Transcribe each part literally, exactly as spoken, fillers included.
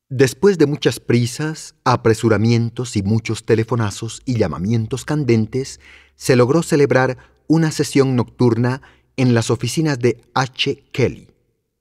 Después de muchas prisas, apresuramientos y muchos telefonazos y llamamientos candentes, se logró celebrar una sesión nocturna en las oficinas de H. Kelly.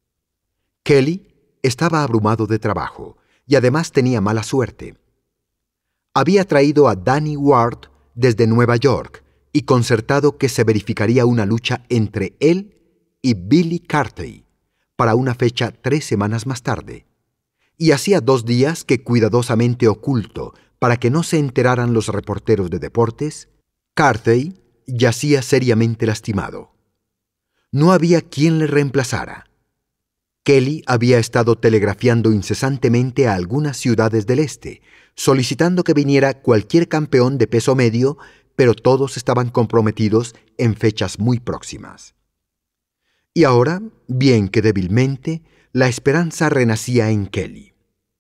Kelly estaba abrumado de trabajo y además tenía mala suerte. Había traído a Danny Ward desde Nueva York y concertado que se verificaría una lucha entre él y Billy Cartey para una fecha tres semanas más tarde. Y hacía dos días que, cuidadosamente oculto para que no se enteraran los reporteros de deportes, Cartey yacía seriamente lastimado. No había quien le reemplazara. Kelly había estado telegrafiando incesantemente a algunas ciudades del este, solicitando que viniera cualquier campeón de peso medio, pero todos estaban comprometidos en fechas muy próximas. Y ahora, bien que débilmente, la esperanza renacía en Kelly.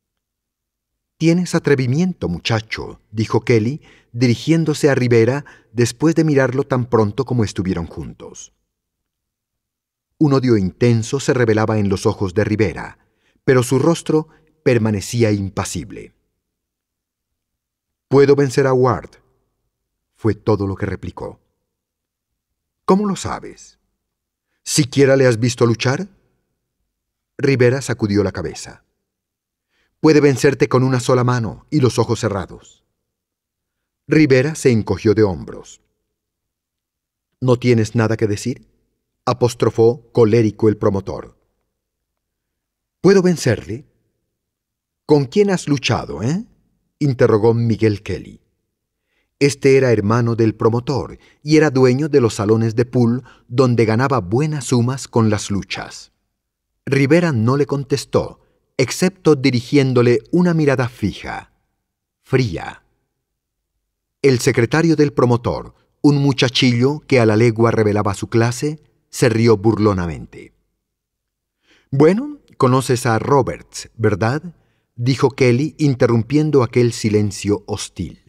«Tienes atrevimiento, muchacho», dijo Kelly, dirigiéndose a Rivera después de mirarlo tan pronto como estuvieron juntos. Un odio intenso se revelaba en los ojos de Rivera, pero su rostro permanecía impasible. «Puedo vencer a Ward», fue todo lo que replicó. «¿Cómo lo sabes? ¿Siquiera le has visto luchar?» Rivera sacudió la cabeza. «Puede vencerte con una sola mano y los ojos cerrados». Rivera se encogió de hombros. «¿No tienes nada que decir?», apostrofó colérico el promotor. «¿Puedo vencerle?» «¿Con quién has luchado, eh?», interrogó Miguel Kelly. Este era hermano del promotor y era dueño de los salones de pool donde ganaba buenas sumas con las luchas. Rivera no le contestó, excepto dirigiéndole una mirada fija, fría. El secretario del promotor, un muchachillo que a la legua revelaba su clase, se rió burlonamente. «Bueno, conoces a Roberts, ¿verdad?», dijo Kelly, interrumpiendo aquel silencio hostil.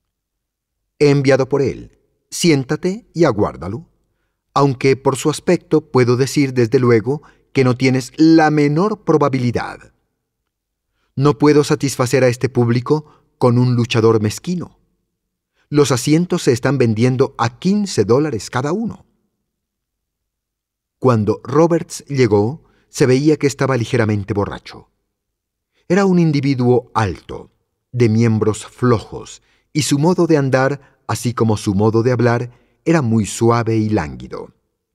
«He enviado por él. Siéntate y aguárdalo. Aunque por su aspecto puedo decir desde luego que no tienes la menor probabilidad. No puedo satisfacer a este público con un luchador mezquino. Los asientos se están vendiendo a quince dólares cada uno». Cuando Roberts llegó, se veía que estaba ligeramente borracho. Era un individuo alto, de miembros flojos, y su modo de andar, así como su modo de hablar, era muy suave y lánguido.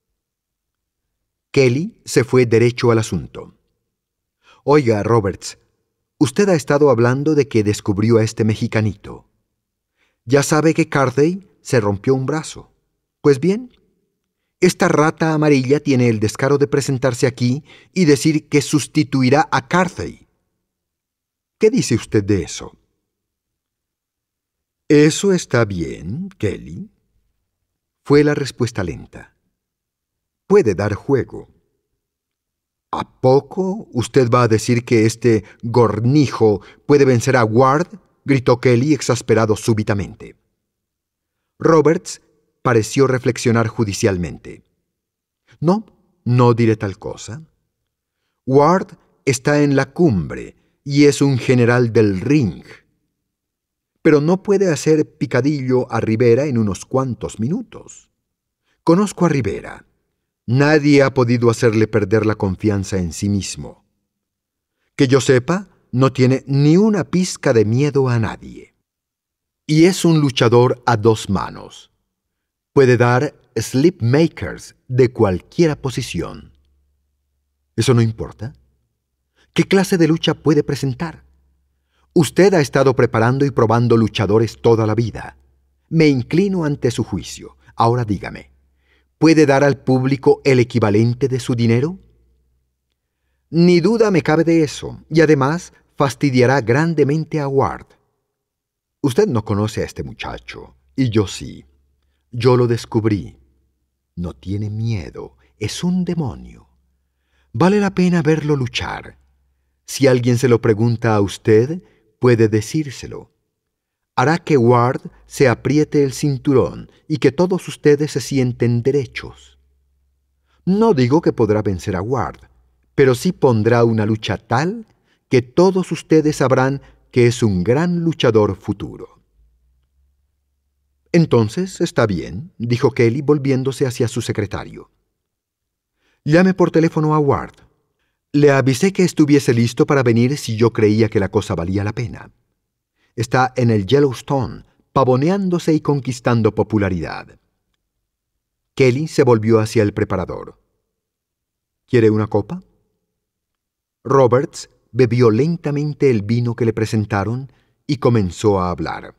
Kelly se fue derecho al asunto. «Oiga, Roberts, usted ha estado hablando de que descubrió a este mexicanito. Ya sabe que Cartey se rompió un brazo. Pues bien, esta rata amarilla tiene el descaro de presentarse aquí y decir que sustituirá a Cartey. ¿Qué dice usted de eso?» «Eso está bien, Kelly», fue la respuesta lenta. «Puede dar juego». «¿A poco usted va a decir que este gornijo puede vencer a Ward?», gritó Kelly exasperado súbitamente. Roberts pareció reflexionar judicialmente. «No, no diré tal cosa. Ward está en la cumbre y es un general del ring. Pero no puede hacer picadillo a Rivera en unos cuantos minutos. Conozco a Rivera. Nadie ha podido hacerle perder la confianza en sí mismo. Que yo sepa, no tiene ni una pizca de miedo a nadie. Y es un luchador a dos manos. Puede dar slipmakers de cualquiera posición. ¿Eso no importa? ¿Qué clase de lucha puede presentar? Usted ha estado preparando y probando luchadores toda la vida. Me inclino ante su juicio. Ahora dígame, ¿puede dar al público el equivalente de su dinero? Ni duda me cabe de eso, y además fastidiará grandemente a Ward. Usted no conoce a este muchacho, y yo sí. Yo lo descubrí. No tiene miedo, es un demonio. Vale la pena verlo luchar. Si alguien se lo pregunta a usted, puede decírselo. Hará que Ward se apriete el cinturón y que todos ustedes se sienten derechos. No digo que podrá vencer a Ward, pero sí pondrá una lucha tal que todos ustedes sabrán que es un gran luchador futuro. Entonces, está bien, dijo Kelly volviéndose hacia su secretario. Llame por teléfono a Ward. Le avisé que estuviese listo para venir si yo creía que la cosa valía la pena. Está en el Yellowstone, pavoneándose y conquistando popularidad. Kelly se volvió hacia el preparador. ¿Quiere una copa? Roberts bebió lentamente el vino que le presentaron y comenzó a hablar.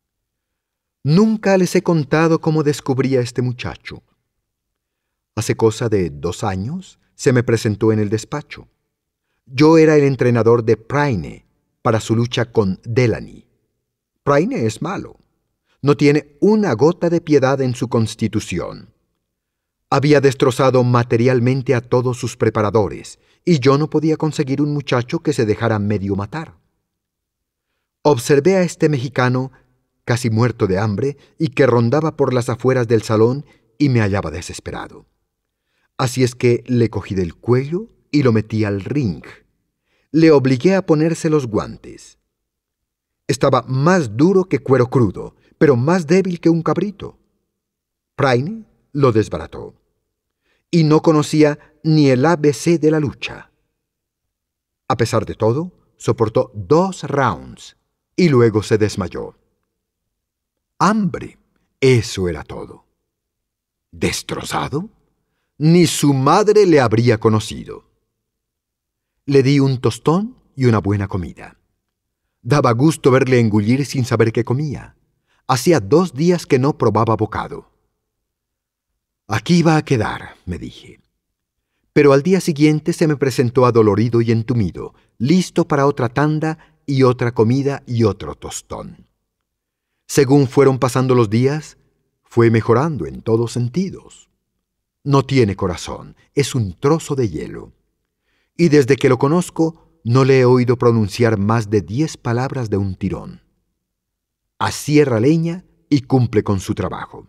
Nunca les he contado cómo descubrí a este muchacho. Hace cosa de dos años se me presentó en el despacho. Yo era el entrenador de Prine para su lucha con Delaney. Prine es malo. No tiene una gota de piedad en su constitución. Había destrozado materialmente a todos sus preparadores, y yo no podía conseguir un muchacho que se dejara medio matar. Observé a este mexicano, casi muerto de hambre, y que rondaba por las afueras del salón, y me hallaba desesperado. Así es que le cogí del cuello y lo metí al ring. Le obligué a ponerse los guantes. Estaba más duro que cuero crudo, pero más débil que un cabrito. Prine lo desbarató. Y no conocía ni el A B C de la lucha. A pesar de todo, soportó dos rounds y luego se desmayó. Hambre, eso era todo. ¿Destrozado? Ni su madre le habría conocido. Le di un tostón y una buena comida. Daba gusto verle engullir sin saber qué comía. Hacía dos días que no probaba bocado. Aquí va a quedar, me dije. Pero al día siguiente se me presentó adolorido y entumido, listo para otra tanda y otra comida y otro tostón. Según fueron pasando los días, fue mejorando en todos sentidos. No tiene corazón, es un trozo de hielo. Y desde que lo conozco, no le he oído pronunciar más de diez palabras de un tirón. Asierra leña y cumple con su trabajo.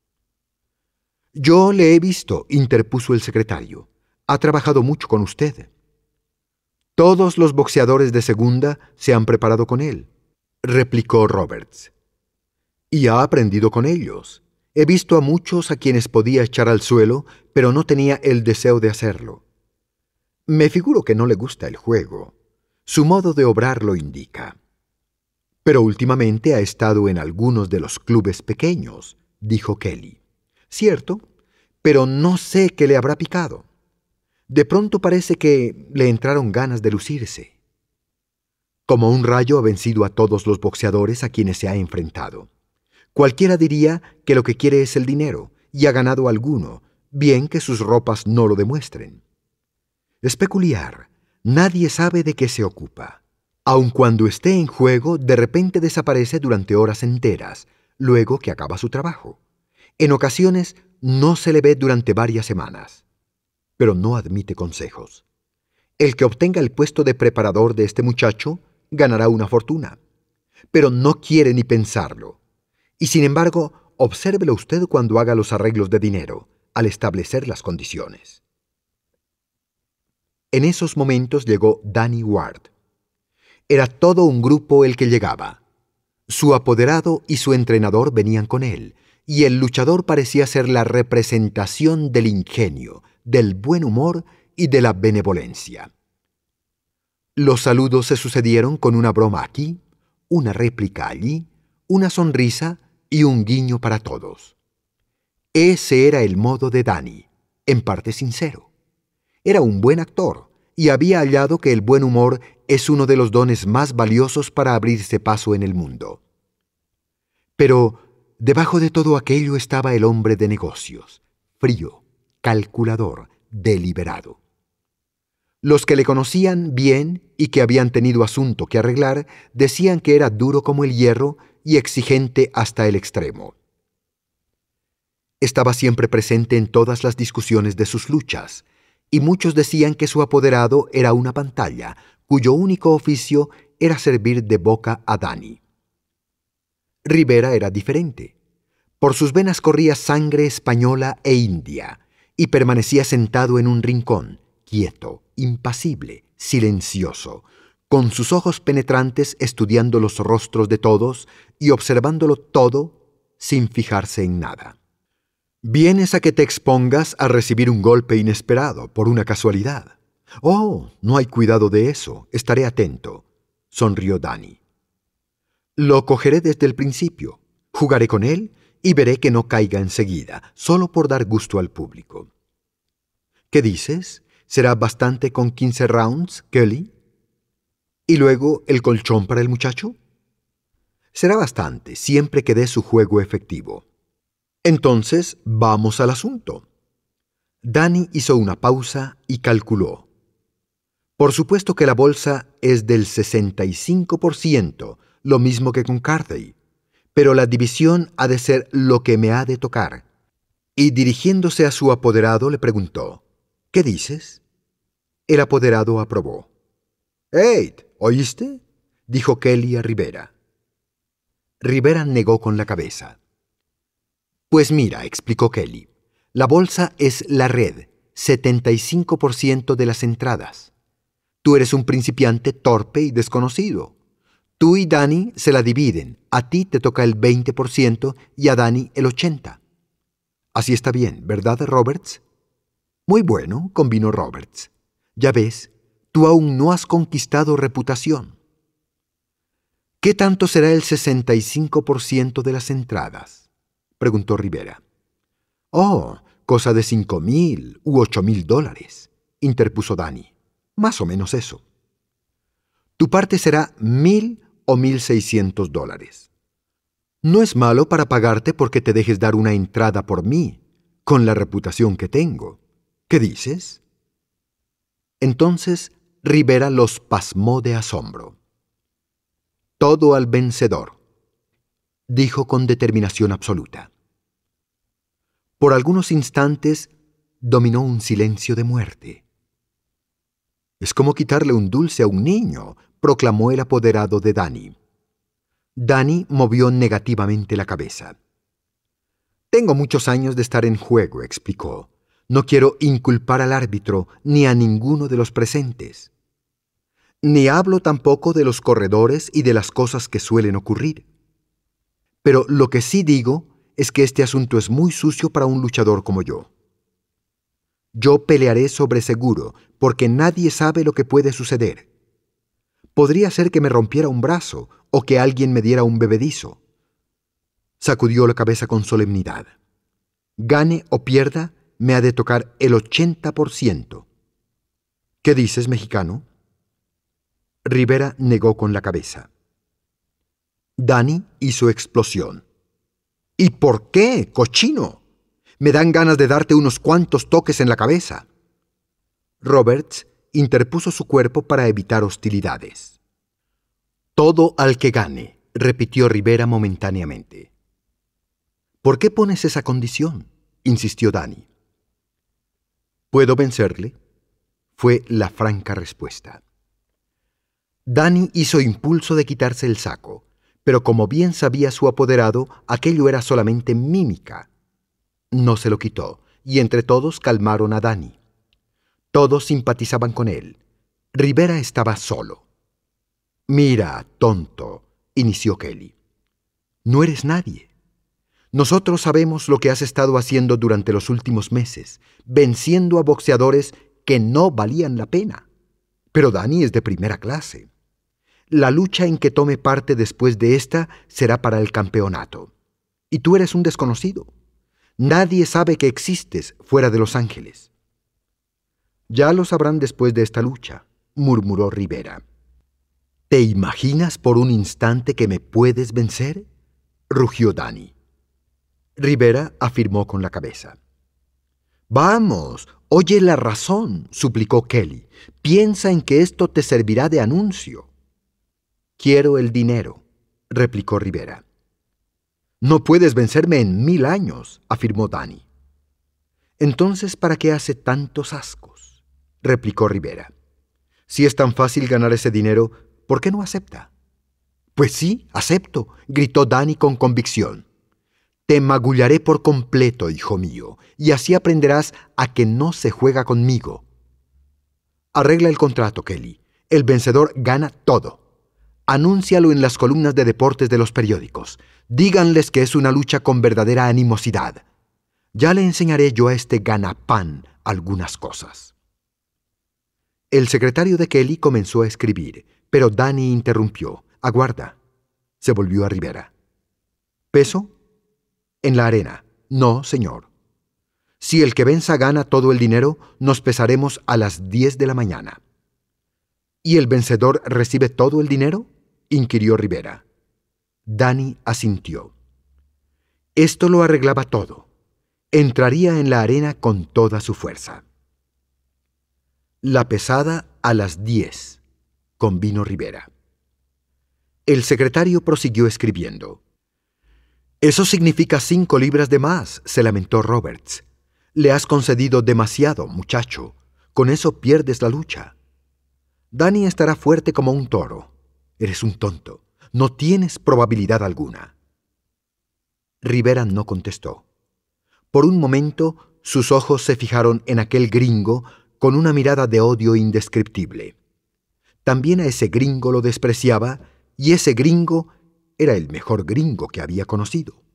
Yo le he visto, interpuso el secretario. Ha trabajado mucho con usted. Todos los boxeadores de segunda se han preparado con él, replicó Roberts. Y ha aprendido con ellos. He visto a muchos a quienes podía echar al suelo, pero no tenía el deseo de hacerlo. Me figuro que no le gusta el juego. Su modo de obrar lo indica. Pero últimamente ha estado en algunos de los clubes pequeños, dijo Kelly. Cierto, pero no sé qué le habrá picado. De pronto parece que le entraron ganas de lucirse. Como un rayo ha vencido a todos los boxeadores a quienes se ha enfrentado. Cualquiera diría que lo que quiere es el dinero, y ha ganado alguno, bien que sus ropas no lo demuestren. Es peculiar, nadie sabe de qué se ocupa. Aun cuando esté en juego, de repente desaparece durante horas enteras, luego que acaba su trabajo. En ocasiones no se le ve durante varias semanas, pero no admite consejos. El que obtenga el puesto de preparador de este muchacho ganará una fortuna, pero no quiere ni pensarlo. Y sin embargo, obsérvelo usted cuando haga los arreglos de dinero, al establecer las condiciones. En esos momentos llegó Danny Ward. Era todo un grupo el que llegaba. Su apoderado y su entrenador venían con él, y el luchador parecía ser la representación del ingenio, del buen humor y de la benevolencia. Los saludos se sucedieron con una broma aquí, una réplica allí, una sonrisa y un guiño para todos. Ese era el modo de Danny, en parte sincero. Era un buen actor y había hallado que el buen humor es uno de los dones más valiosos para abrirse paso en el mundo. Pero debajo de todo aquello estaba el hombre de negocios, frío, calculador, deliberado. Los que le conocían bien y que habían tenido asunto que arreglar decían que era duro como el hierro y exigente hasta el extremo. Estaba siempre presente en todas las discusiones de sus luchas, y muchos decían que su apoderado era una pantalla, cuyo único oficio era servir de boca a Danny. Rivera era diferente. Por sus venas corría sangre española e india, y permanecía sentado en un rincón, quieto, impasible, silencioso, con sus ojos penetrantes estudiando los rostros de todos y observándolo todo sin fijarse en nada. Vienes a que te expongas a recibir un golpe inesperado por una casualidad. Oh, no hay cuidado de eso, estaré atento, sonrió Danny. Lo cogeré desde el principio, jugaré con él y veré que no caiga enseguida, solo por dar gusto al público. ¿Qué dices? ¿Será bastante con quince rounds, Kelly? ¿Y luego el colchón para el muchacho? Será bastante, siempre que dé su juego efectivo. Entonces, vamos al asunto. Danny hizo una pausa y calculó. Por supuesto que la bolsa es del sesenta y cinco por ciento, lo mismo que con Carthay, pero la división ha de ser lo que me ha de tocar. Y dirigiéndose a su apoderado le preguntó, ¿qué dices? El apoderado aprobó. «Ed, ¿oíste?», dijo Kelly a Rivera. Rivera negó con la cabeza. «Pues mira», explicó Kelly, «la bolsa es la red, setenta y cinco por ciento de las entradas. Tú eres un principiante torpe y desconocido. Tú y Danny se la dividen, a ti te toca el veinte por ciento y a Danny el ochenta por ciento. Así está bien, ¿verdad, Roberts?» «Muy bueno», convino Roberts. «Ya ves, tú aún no has conquistado reputación». «¿Qué tanto será el sesenta y cinco por ciento de las entradas?», preguntó Rivera. «Oh, cosa de cinco mil u ocho mil dólares», interpuso Danny. «Más o menos eso». «Tu parte será mil o mil seiscientos dólares. No es malo para pagarte porque te dejes dar una entrada por mí, con la reputación que tengo. ¿Qué dices?» Entonces Rivera los pasmó de asombro. «Todo al vencedor», dijo con determinación absoluta. Por algunos instantes dominó un silencio de muerte. «Es como quitarle un dulce a un niño», proclamó el apoderado de Danny. Danny movió negativamente la cabeza. «Tengo muchos años de estar en juego», explicó. «No quiero inculpar al árbitro ni a ninguno de los presentes. Ni hablo tampoco de los corredores y de las cosas que suelen ocurrir. Pero lo que sí digo es que este asunto es muy sucio para un luchador como yo. Yo pelearé sobre seguro, porque nadie sabe lo que puede suceder. Podría ser que me rompiera un brazo o que alguien me diera un bebedizo». Sacudió la cabeza con solemnidad. «Gane o pierda, me ha de tocar el ochenta por ciento. ¿Qué dices, mexicano?» Rivera negó con la cabeza. Danny hizo explosión. «¿Y por qué, cochino? Me dan ganas de darte unos cuantos toques en la cabeza». Roberts interpuso su cuerpo para evitar hostilidades. «Todo al que gane», repitió Rivera momentáneamente. «¿Por qué pones esa condición?», insistió Danny. «¿Puedo vencerle?», fue la franca respuesta. Danny hizo impulso de quitarse el saco, pero como bien sabía su apoderado, aquello era solamente mímica. No se lo quitó, y entre todos calmaron a Danny. Todos simpatizaban con él. Rivera estaba solo. «Mira, tonto», inició Kelly. «No eres nadie. Nosotros sabemos lo que has estado haciendo durante los últimos meses, venciendo a boxeadores que no valían la pena. Pero Danny es de primera clase. La lucha en que tome parte después de esta será para el campeonato. Y tú eres un desconocido. Nadie sabe que existes fuera de Los Ángeles». «Ya lo sabrán después de esta lucha», murmuró Rivera. «¿Te imaginas por un instante que me puedes vencer?», rugió Danny. Rivera afirmó con la cabeza. «Vamos, oye la razón», suplicó Kelly. «Piensa en que esto te servirá de anuncio». «Quiero el dinero», replicó Rivera. «No puedes vencerme en mil años», afirmó Danny. «Entonces, ¿para qué hace tantos ascos?», replicó Rivera. «Si es tan fácil ganar ese dinero, ¿por qué no acepta?». «Pues sí, acepto», gritó Danny con convicción. «Te magullaré por completo, hijo mío, y así aprenderás a que no se juega conmigo». «Arregla el contrato, Kelly, El vencedor gana todo. Anúncialo en las columnas de deportes de los periódicos. Díganles que es una lucha con verdadera animosidad. Ya le enseñaré yo a este ganapán algunas cosas. El secretario de Kelly comenzó a escribir, pero Danny interrumpió. Aguarda. Se volvió a Rivera. ¿Peso? En la arena. No, señor. Si el que venza gana todo el dinero, nos pesaremos a las diez de la mañana. ¿Y el vencedor recibe todo el dinero?, inquirió Rivera. Danny asintió. Esto lo arreglaba todo. Entraría en la arena con toda su fuerza. La pesada a las diez, convino Rivera. El secretario prosiguió escribiendo. Eso significa cinco libras de más, se lamentó Roberts. Le has concedido demasiado, muchacho. Con eso pierdes la lucha. Danny estará fuerte como un toro. Eres un tonto. No tienes probabilidad alguna. Rivera no contestó. Por un momento, sus ojos se fijaron en aquel gringo con una mirada de odio indescriptible. También a ese gringo lo despreciaba, y ese gringo era el mejor gringo que había conocido.